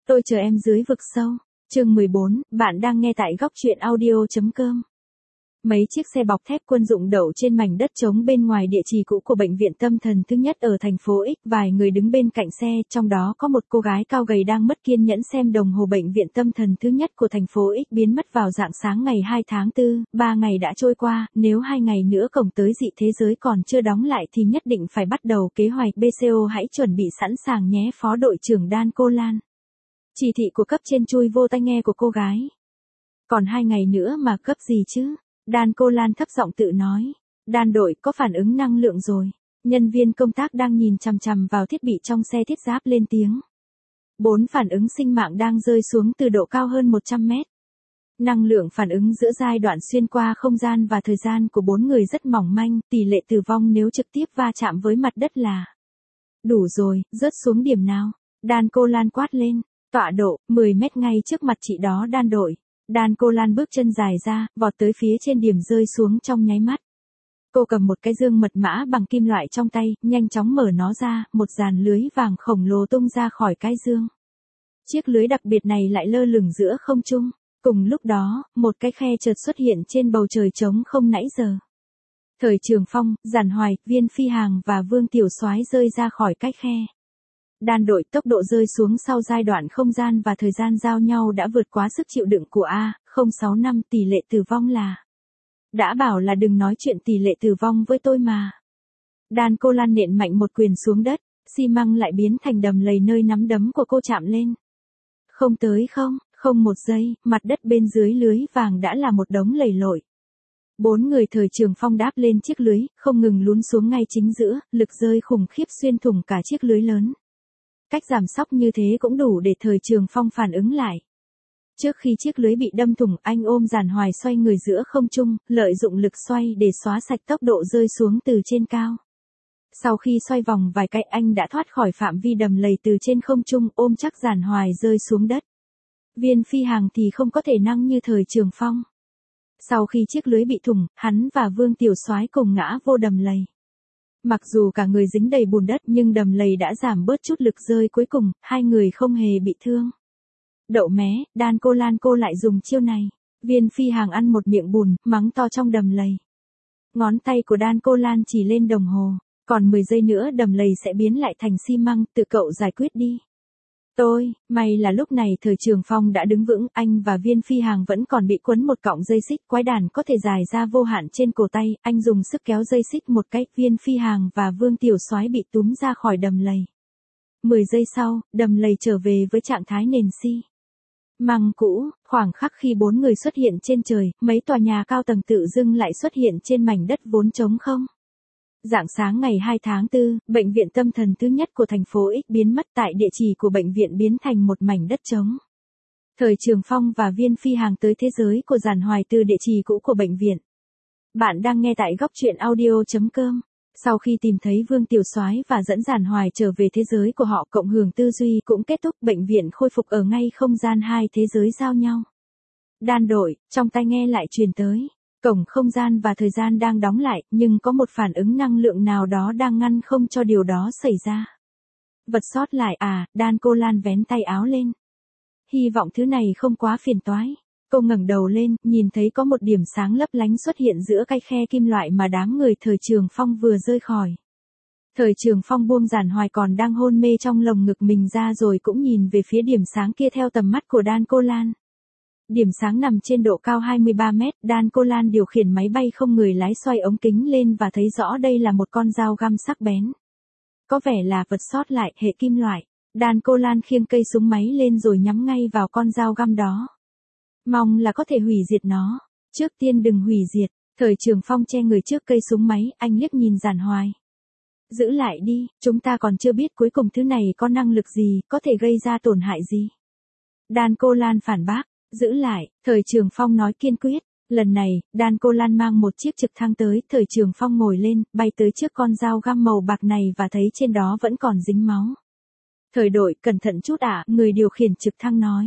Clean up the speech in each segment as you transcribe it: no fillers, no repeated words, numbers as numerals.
Tôi chờ em dưới vực sâu. Chương 14, bạn đang nghe tại góc truyện audio.com. Mấy chiếc xe bọc thép quân dụng đậu trên mảnh đất trống bên ngoài địa chỉ cũ của bệnh viện tâm thần thứ nhất ở thành phố X. Vài người đứng bên cạnh xe, trong đó có một cô gái cao gầy đang mất kiên nhẫn xem đồng hồ bệnh viện tâm thần thứ nhất của thành phố X biến mất vào rạng sáng ngày 2 tháng 4. 3 ngày đã trôi qua, nếu 2 ngày nữa cổng tới dị thế giới còn chưa đóng lại thì nhất định phải bắt đầu kế hoạch BCO, hãy chuẩn bị sẵn sàng nhé, Phó đội trưởng Dan Colan. Chỉ thị của cấp trên chui vô tai nghe của cô gái. Còn 2 ngày nữa mà cấp gì chứ? Dan Colan thấp giọng tự nói. Dan đội có phản ứng năng lượng rồi. Nhân viên công tác đang nhìn chằm chằm vào thiết bị trong xe thiết giáp lên tiếng. 4 phản ứng sinh mạng đang rơi xuống từ độ cao hơn 100 mét. Năng lượng phản ứng giữa giai đoạn xuyên qua không gian và thời gian của 4 người rất mỏng manh, tỷ lệ tử vong nếu trực tiếp va chạm với mặt đất là. Đủ rồi, rớt xuống điểm nào? Dan Colan quát lên. Tọa độ, 10 mét ngay trước mặt chị đó Dan đội. Dan Colan bước chân dài ra, vọt tới phía trên điểm rơi xuống trong nháy mắt. Cô cầm một cái dương mật mã bằng kim loại trong tay, nhanh chóng mở nó ra, một dàn lưới vàng khổng lồ tung ra khỏi cái dương. Chiếc lưới đặc biệt này lại lơ lửng giữa không trung. Cùng lúc đó, một cái khe chợt xuất hiện trên bầu trời trống không nãy giờ. Thời Trường Phong, Giản Hoài, Viên Phi Hàng và Vương Tiểu Soái rơi ra khỏi cái khe. Dan đội tốc độ rơi xuống sau giai đoạn không gian và thời gian giao nhau đã vượt quá sức chịu đựng của A065, tỷ lệ tử vong là. Đã bảo là đừng nói chuyện tỷ lệ tử vong với tôi mà. Dan Colan nện mạnh một quyền xuống đất, xi măng lại biến thành đầm lầy nơi nắm đấm của cô chạm lên. Không tới không một giây, mặt đất bên dưới lưới vàng đã là một đống lầy lội. 4 người Thời Trường Phong đáp lên chiếc lưới, không ngừng lún xuống ngay chính giữa, lực rơi khủng khiếp xuyên thủng cả chiếc lưới lớn. Cách giảm sóc như thế cũng đủ để Thời Trường Phong phản ứng lại. Trước khi chiếc lưới bị đâm thủng, anh ôm Giản Hoài xoay người giữa không trung, lợi dụng lực xoay để xóa sạch tốc độ rơi xuống từ trên cao. Sau khi xoay vòng vài cái, anh đã thoát khỏi phạm vi đầm lầy từ trên không trung, ôm chắc Giản Hoài rơi xuống đất. Viên Phi Hàng thì không có thể năng như Thời Trường Phong. Sau khi chiếc lưới bị thủng, hắn và Vương Tiểu Soái cùng ngã vô đầm lầy. Mặc dù cả người dính đầy bùn đất nhưng đầm lầy đã giảm bớt chút lực rơi cuối cùng, hai người không hề bị thương. Đậu mé, Dan Colan cô lại dùng chiêu này. Viên Phi Hàng ăn một miệng bùn, mắng to trong đầm lầy. Ngón tay của Dan Colan chỉ lên đồng hồ. Còn 10 giây nữa đầm lầy sẽ biến lại thành xi măng, tự cậu giải quyết đi. May là lúc này Thời Trường Phong đã đứng vững, anh và Viên Phi Hàng vẫn còn bị quấn một cọng dây xích quái đản có thể dài ra vô hạn trên cổ tay, anh dùng sức kéo dây xích một cái, Viên Phi Hàng và Vương Tiểu Soái bị túm ra khỏi đầm lầy. 10 giây sau, đầm lầy trở về với trạng thái nền xi măng cũ, khoảng khắc khi 4 người xuất hiện trên trời, mấy tòa nhà cao tầng tự dưng lại xuất hiện trên mảnh đất vốn trống không. Rạng sáng ngày 2 tháng 4, bệnh viện tâm thần thứ nhất của thành phố X biến mất, tại địa chỉ của bệnh viện biến thành một mảnh đất trống. Thời Trường Phong và Viên Phi Hàng tới thế giới của Giản Hoài từ địa chỉ cũ của bệnh viện. Bạn đang nghe tại góc truyện audio.com. Sau khi tìm thấy Vương Tiểu Soái và dẫn Giản Hoài trở về thế giới của họ, cộng hưởng tư duy cũng kết thúc, bệnh viện khôi phục ở ngay không gian hai thế giới giao nhau. Dan đội, trong tai nghe lại truyền tới. Cổng không gian và thời gian đang đóng lại, nhưng có một phản ứng năng lượng nào đó đang ngăn không cho điều đó xảy ra. Vật sót lại à? Dan Colan vén tay áo lên. Hy vọng thứ này không quá phiền toái. Cô ngẩng đầu lên, nhìn thấy có một điểm sáng lấp lánh xuất hiện giữa cái khe kim loại mà đám người Thời Trường Phong vừa rơi khỏi. Thời Trường Phong buông Giản Hoài còn đang hôn mê trong lồng ngực mình ra rồi cũng nhìn về phía điểm sáng kia theo tầm mắt của Dan Colan. Điểm sáng nằm trên độ cao 23 mét, Dan Colan điều khiển máy bay không người lái xoay ống kính lên và thấy rõ đây là một con dao găm sắc bén. Có vẻ là vật sót lại hệ kim loại. Dan Colan khiêng cây súng máy lên rồi nhắm ngay vào con dao găm đó. Mong là có thể hủy diệt nó. Trước tiên đừng hủy diệt. Thời Trường Phong che người trước cây súng máy, anh liếc nhìn Giản Hoài. Giữ lại đi, chúng ta còn chưa biết cuối cùng thứ này có năng lực gì, có thể gây ra tổn hại gì. Dan Colan phản bác. Giữ lại, Thời Trường Phong nói kiên quyết. Lần này, Dan Colan mang một chiếc trực thăng tới, Thời Trường Phong ngồi lên, bay tới trước con dao găm màu bạc này và thấy trên đó vẫn còn dính máu. Thời đội, cẩn thận chút ạ, người điều khiển trực thăng nói.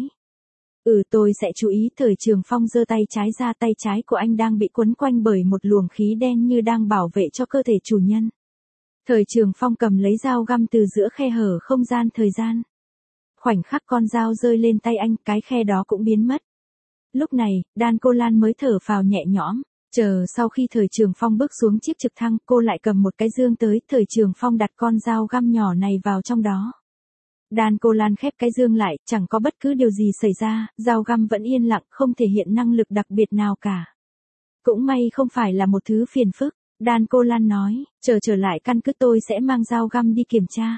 Tôi sẽ chú ý. Thời Trường Phong giơ tay trái ra, tay trái của anh đang bị quấn quanh bởi một luồng khí đen như đang bảo vệ cho cơ thể chủ nhân. Thời Trường Phong cầm lấy dao găm từ giữa khe hở không gian thời gian. Khoảnh khắc con dao rơi lên tay anh, cái khe đó cũng biến mất. Lúc này, Dan Cô Lan mới thở phào nhẹ nhõm. Chờ sau khi Thời Trường Phong bước xuống chiếc trực thăng, cô lại cầm một cái dương tới, Thời Trường Phong đặt con dao găm nhỏ này vào trong đó. Dan Cô Lan khép cái dương lại, chẳng có bất cứ điều gì xảy ra, dao găm vẫn yên lặng, không thể hiện năng lực đặc biệt nào cả. Cũng may không phải là một thứ phiền phức, Dan Cô Lan nói, trở lại căn cứ tôi sẽ mang dao găm đi kiểm tra.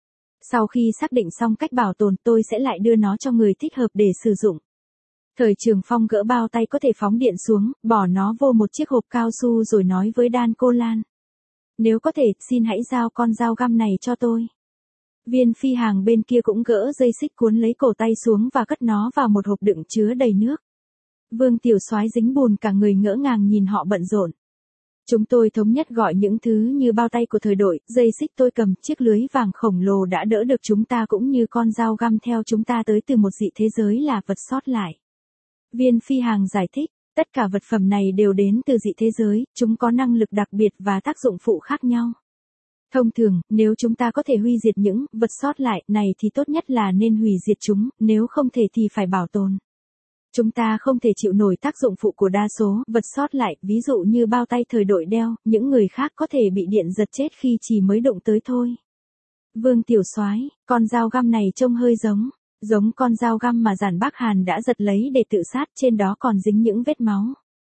Sau khi xác định xong cách bảo tồn tôi sẽ lại đưa nó cho người thích hợp để sử dụng. Thời Trường Phong gỡ bao tay có thể phóng điện xuống, bỏ nó vô một chiếc hộp cao su rồi nói với Dan Cô Lan. Nếu có thể, xin hãy giao con dao găm này cho tôi. Viên phi hàng bên kia cũng gỡ dây xích cuốn lấy cổ tay xuống và cất nó vào một hộp đựng chứa đầy nước. Vương Tiểu Soái dính bùn cả người ngỡ ngàng nhìn họ bận rộn. Chúng tôi thống nhất gọi những thứ như bao tay của thời đội, dây xích tôi cầm, chiếc lưới vàng khổng lồ đã đỡ được chúng ta cũng như con dao găm theo chúng ta tới từ một dị thế giới là vật sót lại. Viên phi hàng giải thích, tất cả vật phẩm này đều đến từ dị thế giới, chúng có năng lực đặc biệt và tác dụng phụ khác nhau. Thông thường, nếu chúng ta có thể hủy diệt những vật sót lại này thì tốt nhất là nên hủy diệt chúng, nếu không thể thì phải bảo tồn. Chúng ta không thể chịu nổi tác dụng phụ của đa số vật sót lại, ví dụ như bao tay thời đội đeo, những người khác có thể bị điện giật chết khi chỉ mới đụng tới thôi. Vương Tiểu Soái, con dao găm này trông hơi giống con dao găm mà Giản Bắc Hàn đã giật lấy để tự sát, trên đó còn dính những vết máu.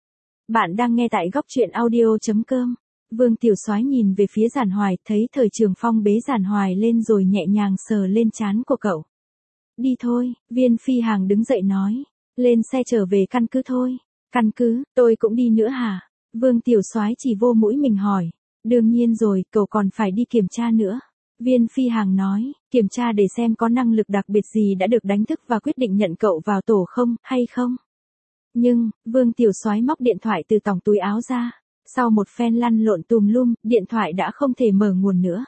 Bạn đang nghe tại góc truyện audio.com. Vương Tiểu Soái nhìn về phía Giản Hoài, thấy Thời Trường Phong bế Giản Hoài lên rồi nhẹ nhàng sờ lên trán của cậu. Đi thôi, Viên phi hàng đứng dậy nói. Lên xe trở về căn cứ thôi. Căn cứ, tôi cũng đi nữa hả? Vương Tiểu Soái chỉ vô mũi mình hỏi. Đương nhiên rồi, cậu còn phải đi kiểm tra nữa. Viên phi hàng nói, kiểm tra để xem có năng lực đặc biệt gì đã được đánh thức và quyết định nhận cậu vào tổ không, hay không. Nhưng, Vương Tiểu Soái móc điện thoại từ tòng túi áo ra. Sau một phen lăn lộn tùm lum, điện thoại đã không thể mở nguồn nữa.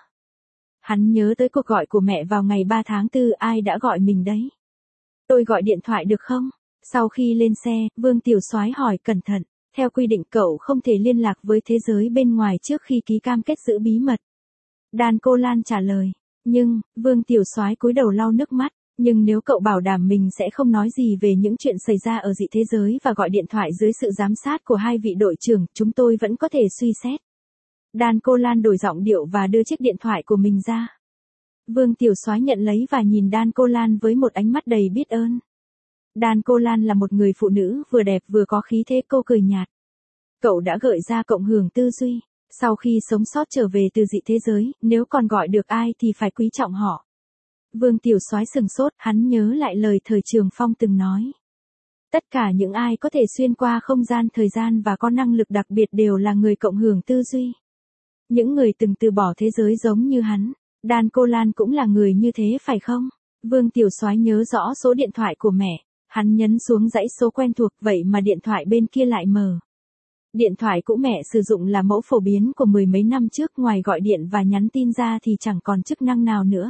Hắn nhớ tới cuộc gọi của mẹ vào ngày 3 tháng 4, ai đã gọi mình đấy. Tôi gọi điện thoại được không? Sau khi lên xe, Vương Tiểu Soái hỏi cẩn thận, theo quy định cậu không thể liên lạc với thế giới bên ngoài trước khi ký cam kết giữ bí mật. Dan Cô Lan trả lời, nhưng, Vương Tiểu Soái cúi đầu lau nước mắt, nhưng nếu cậu bảo đảm mình sẽ không nói gì về những chuyện xảy ra ở dị thế giới và gọi điện thoại dưới sự giám sát của hai vị đội trưởng, chúng tôi vẫn có thể suy xét. Dan Cô Lan đổi giọng điệu và đưa chiếc điện thoại của mình ra. Vương Tiểu Soái nhận lấy và nhìn Dan Cô Lan với một ánh mắt đầy biết ơn. Dan Cô Lan là một người phụ nữ vừa đẹp vừa có khí thế, cô cười nhạt. Cậu đã gợi ra cộng hưởng tư duy. Sau khi sống sót trở về từ dị thế giới, nếu còn gọi được ai thì phải quý trọng họ. Vương Tiểu Soái sừng sốt, hắn nhớ lại lời Thời Trường Phong từng nói. Tất cả những ai có thể xuyên qua không gian thời gian và có năng lực đặc biệt đều là người cộng hưởng tư duy. Những người từng từ bỏ thế giới giống như hắn. Dan Cô Lan cũng là người như thế phải không? Vương Tiểu Soái nhớ rõ số điện thoại của mẹ. Hắn nhấn xuống dãy số quen thuộc, vậy mà điện thoại bên kia lại mở. Điện thoại cũ mẹ sử dụng là mẫu phổ biến của mười mấy năm trước, ngoài gọi điện và nhắn tin ra thì chẳng còn chức năng nào nữa.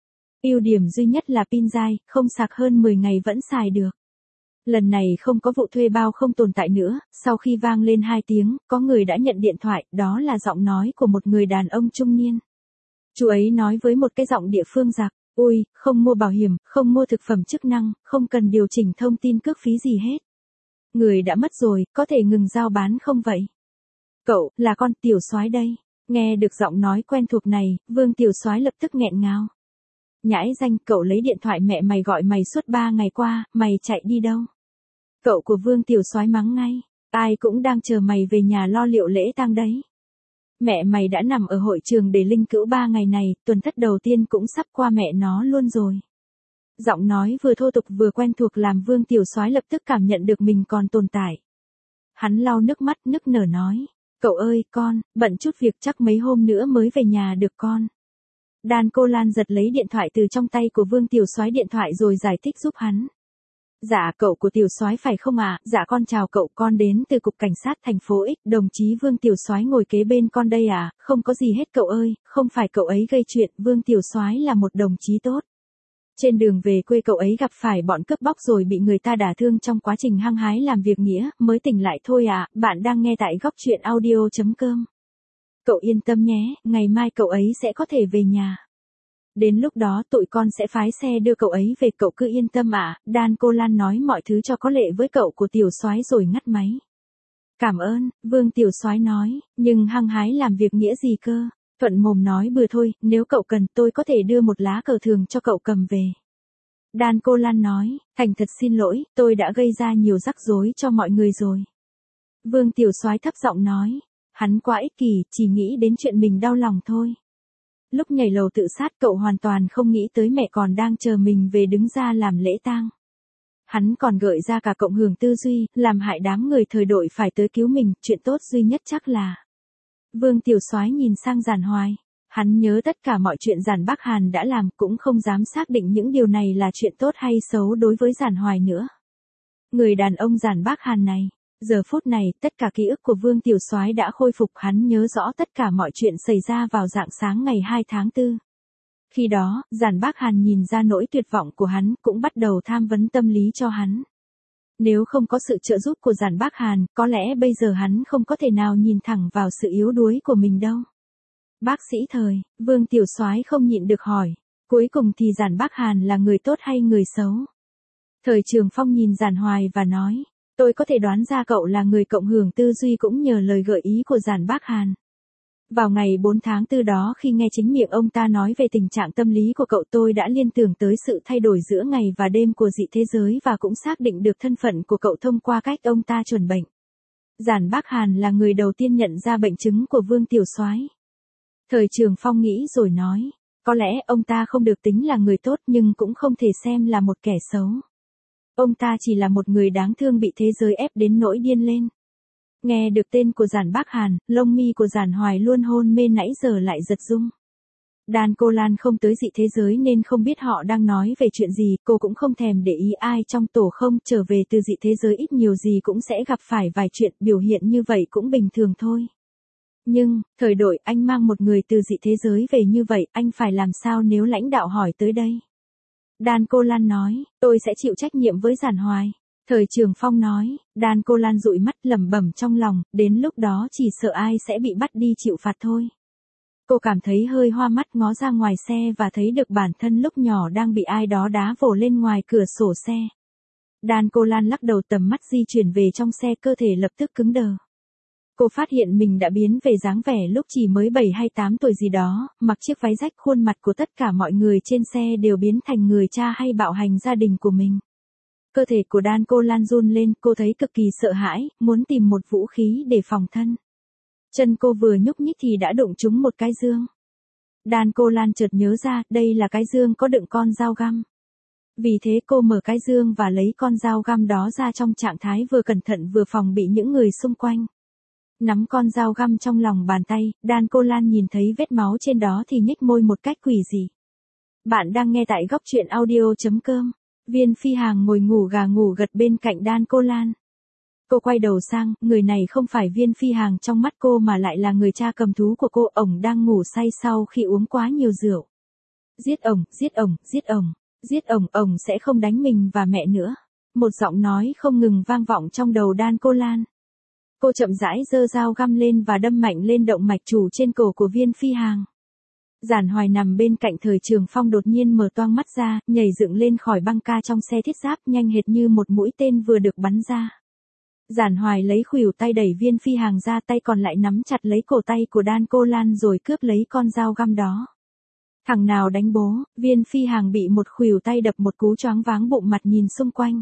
Ưu điểm duy nhất là pin dai, không sạc hơn 10 ngày vẫn xài được. Lần này không có vụ thuê bao không tồn tại nữa, sau khi vang lên 2 tiếng, có người đã nhận điện thoại, đó là giọng nói của một người đàn ông trung niên. Chú ấy nói với một cái giọng địa phương giặc, ui, không mua bảo hiểm, không mua thực phẩm chức năng, không cần điều chỉnh thông tin cước phí gì hết. Người đã mất rồi, có thể ngừng giao bán không vậy? Cậu, là con Tiểu Soái đây. Nghe được giọng nói quen thuộc này, Vương Tiểu Soái lập tức nghẹn ngào. Nhãi danh, cậu lấy điện thoại mẹ mày gọi mày suốt 3 ngày qua, mày chạy đi đâu? Cậu của Vương Tiểu Soái mắng ngay, ai cũng đang chờ mày về nhà lo liệu lễ tang đấy. Mẹ mày đã nằm ở hội trường để linh cữu 3 ngày này, tuần thất đầu tiên cũng sắp qua mẹ nó luôn rồi. Giọng nói vừa thô tục vừa quen thuộc làm Vương Tiểu Soái lập tức cảm nhận được mình còn tồn tại. Hắn lau nước mắt nức nở nói, cậu ơi, con, bận chút việc chắc mấy hôm nữa mới về nhà được con. Dan Cô Lan giật lấy điện thoại từ trong tay của Vương Tiểu Soái điện thoại rồi giải thích giúp hắn. Dạ cậu của Tiểu Soái phải không ạ? Dạ con chào cậu, con đến từ cục cảnh sát thành phố X, đồng chí Vương Tiểu Soái ngồi kế bên con đây à? Không có gì hết cậu ơi, không phải cậu ấy gây chuyện, Vương Tiểu Soái là một đồng chí tốt. Trên đường về quê cậu ấy gặp phải bọn cướp bóc rồi bị người ta đả thương trong quá trình hăng hái làm việc nghĩa, mới tỉnh lại thôi à. Bạn đang nghe tại góc truyện audio.com. Cậu yên tâm nhé, ngày mai cậu ấy sẽ có thể về nhà. Đến lúc đó tụi con sẽ phái xe đưa cậu ấy về, cậu cứ yên tâm ạ. Đan Cô Lan nói mọi thứ cho có lệ với cậu của Tiểu Soái rồi ngắt máy. Cảm ơn, Vương Tiểu Soái nói, nhưng hăng hái làm việc nghĩa gì cơ. Thuận mồm nói bừa thôi, nếu cậu cần tôi có thể đưa một lá cờ thường cho cậu cầm về. Đan Cô Lan nói, thành thật xin lỗi, tôi đã gây ra nhiều rắc rối cho mọi người rồi. Vương Tiểu Soái thấp giọng nói, hắn quá ích kỷ, chỉ nghĩ đến chuyện mình đau lòng thôi. Lúc nhảy lầu tự sát cậu hoàn toàn không nghĩ tới mẹ còn đang chờ mình về đứng ra làm lễ tang. Hắn còn gợi ra cả cộng hưởng tư duy, làm hại đám người thời đội phải tới cứu mình, chuyện tốt duy nhất chắc là. Vương Tiểu Soái nhìn sang Giản Hoài. Hắn nhớ tất cả mọi chuyện Giản Bắc Hàn đã làm, cũng không dám xác định những điều này là chuyện tốt hay xấu đối với Giản Hoài nữa. Người đàn ông Giản Bắc Hàn này, giờ phút này, tất cả ký ức của Vương Tiểu Soái đã khôi phục, hắn nhớ rõ tất cả mọi chuyện xảy ra vào rạng sáng ngày 2 tháng 4. Khi đó, Giản Bắc Hàn nhìn ra nỗi tuyệt vọng của hắn, cũng bắt đầu tham vấn tâm lý cho hắn. Nếu không có sự trợ giúp của Giản Bắc Hàn, có lẽ bây giờ hắn không có thể nào nhìn thẳng vào sự yếu đuối của mình đâu. Bác sĩ Thời, Vương Tiểu Soái không nhịn được hỏi, cuối cùng thì Giản Bắc Hàn là người tốt hay người xấu? Thời Trường Phong nhìn Giản Hoài và nói, tôi có thể đoán ra cậu là người cộng hưởng tư duy cũng nhờ lời gợi ý của Giản Bắc Hàn. Vào ngày 4 tháng 4 đó khi nghe chính miệng ông ta nói về tình trạng tâm lý của cậu, tôi đã liên tưởng tới sự thay đổi giữa ngày và đêm của dị thế giới và cũng xác định được thân phận của cậu thông qua cách ông ta chuẩn bệnh. Giản Bắc Hàn là người đầu tiên nhận ra bệnh chứng của Vương Tiểu Soái. Thời Trường Phong nghĩ rồi nói, có lẽ ông ta không được tính là người tốt nhưng cũng không thể xem là một kẻ xấu. Ông ta chỉ là một người đáng thương bị thế giới ép đến nỗi điên lên. Nghe được tên của Giản Bắc Hàn, lông mi của Giản Hoài luôn hôn mê nãy giờ lại giật rung. Đan Cô Lan không tới dị thế giới nên không biết họ đang nói về chuyện gì, cô cũng không thèm để ý ai trong tổ không trở về từ dị thế giới ít nhiều gì cũng sẽ gặp phải vài chuyện, biểu hiện như vậy cũng bình thường thôi. Nhưng, thời đội anh mang một người từ dị thế giới về như vậy, anh phải làm sao nếu lãnh đạo hỏi tới đây? Đan Cô Lan nói, tôi sẽ chịu trách nhiệm với Giản Hoài. Thời Trường Phong nói, Đan Cô Lan dụi mắt lẩm bẩm trong lòng, đến lúc đó chỉ sợ ai sẽ bị bắt đi chịu phạt thôi. Cô cảm thấy hơi hoa mắt ngó ra ngoài xe và thấy được bản thân lúc nhỏ đang bị ai đó đá vồ lên ngoài cửa sổ xe. Đan Cô Lan lắc đầu, tầm mắt di chuyển về trong xe, cơ thể lập tức cứng đờ. Cô phát hiện mình đã biến về dáng vẻ lúc chỉ mới 7 hay 8 tuổi gì đó, mặc chiếc váy rách, khuôn mặt của tất cả mọi người trên xe đều biến thành người cha hay bạo hành gia đình của mình. Cơ thể của Đan Cô Lan run lên, cô thấy cực kỳ sợ hãi, muốn tìm một vũ khí để phòng thân. Chân cô vừa nhúc nhích thì đã đụng trúng một cái dương. Đan Cô Lan chợt nhớ ra, đây là cái dương có đựng con dao găm. Vì thế cô mở cái dương và lấy con dao găm đó ra trong trạng thái vừa cẩn thận vừa phòng bị những người xung quanh. Nắm con dao găm trong lòng bàn tay, Đan Cô Lan nhìn thấy vết máu trên đó thì nhếch môi một cách quỷ dị. Bạn đang nghe tại góc truyện audio.com. Viên Phi Hằng ngồi ngủ gà ngủ gật bên cạnh Đan Cô Lan. Cô quay đầu sang, người này không phải Viên Phi Hằng trong mắt cô mà lại là người cha cầm thú của cô, ổng đang ngủ say sau khi uống quá nhiều rượu. Giết ổng, giết ổng, giết ổng, giết ổng, ổng sẽ không đánh mình và mẹ nữa. Một giọng nói không ngừng vang vọng trong đầu Đan Cô Lan. Cô chậm rãi giơ dao găm lên và đâm mạnh lên động mạch chủ trên cổ của Viên Phi Hằng. Giản Hoài nằm bên cạnh Thời Trường Phong đột nhiên mở toang mắt ra, nhảy dựng lên khỏi băng ca trong xe thiết giáp, nhanh hệt như một mũi tên vừa được bắn ra. Giản Hoài lấy khuỷu tay đẩy Viên Phi Hằng ra, tay còn lại nắm chặt lấy cổ tay của Đan Cô Lan rồi cướp lấy con dao găm đó. Thằng nào đánh bố? Viên Phi Hằng bị một khuỷu tay đập một cú choáng váng, bụng mặt nhìn xung quanh.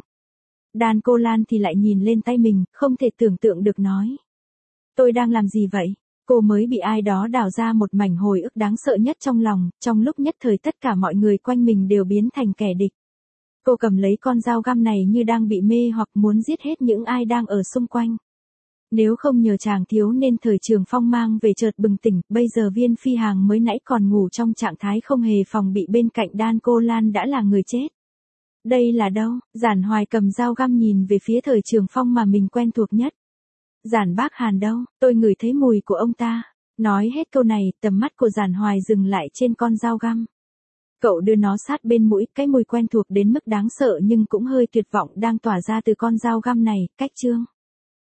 Đan Cô Lan thì lại nhìn lên tay mình, không thể tưởng tượng được nói. Tôi đang làm gì vậy? Cô mới bị ai đó đào ra một mảnh hồi ức đáng sợ nhất trong lòng, trong lúc nhất thời tất cả mọi người quanh mình đều biến thành kẻ địch. Cô cầm lấy con dao găm này như đang bị mê hoặc muốn giết hết những ai đang ở xung quanh. Nếu không nhờ chàng thiếu nên Thời Trường Phong mang về chợt bừng tỉnh, bây giờ Viên Phi Hằng mới nãy còn ngủ trong trạng thái không hề phòng bị bên cạnh Đan Cô Lan đã là người chết. Đây là đâu? Giản Hoài cầm dao găm nhìn về phía Thời Trường Phong mà mình quen thuộc nhất. Giản Bắc Hàn đâu? Tôi ngửi thấy mùi của ông ta. Nói hết câu này, tầm mắt của Giản Hoài dừng lại trên con dao găm. Cậu đưa nó sát bên mũi, cái mùi quen thuộc đến mức đáng sợ nhưng cũng hơi tuyệt vọng đang tỏa ra từ con dao găm này, cách chương.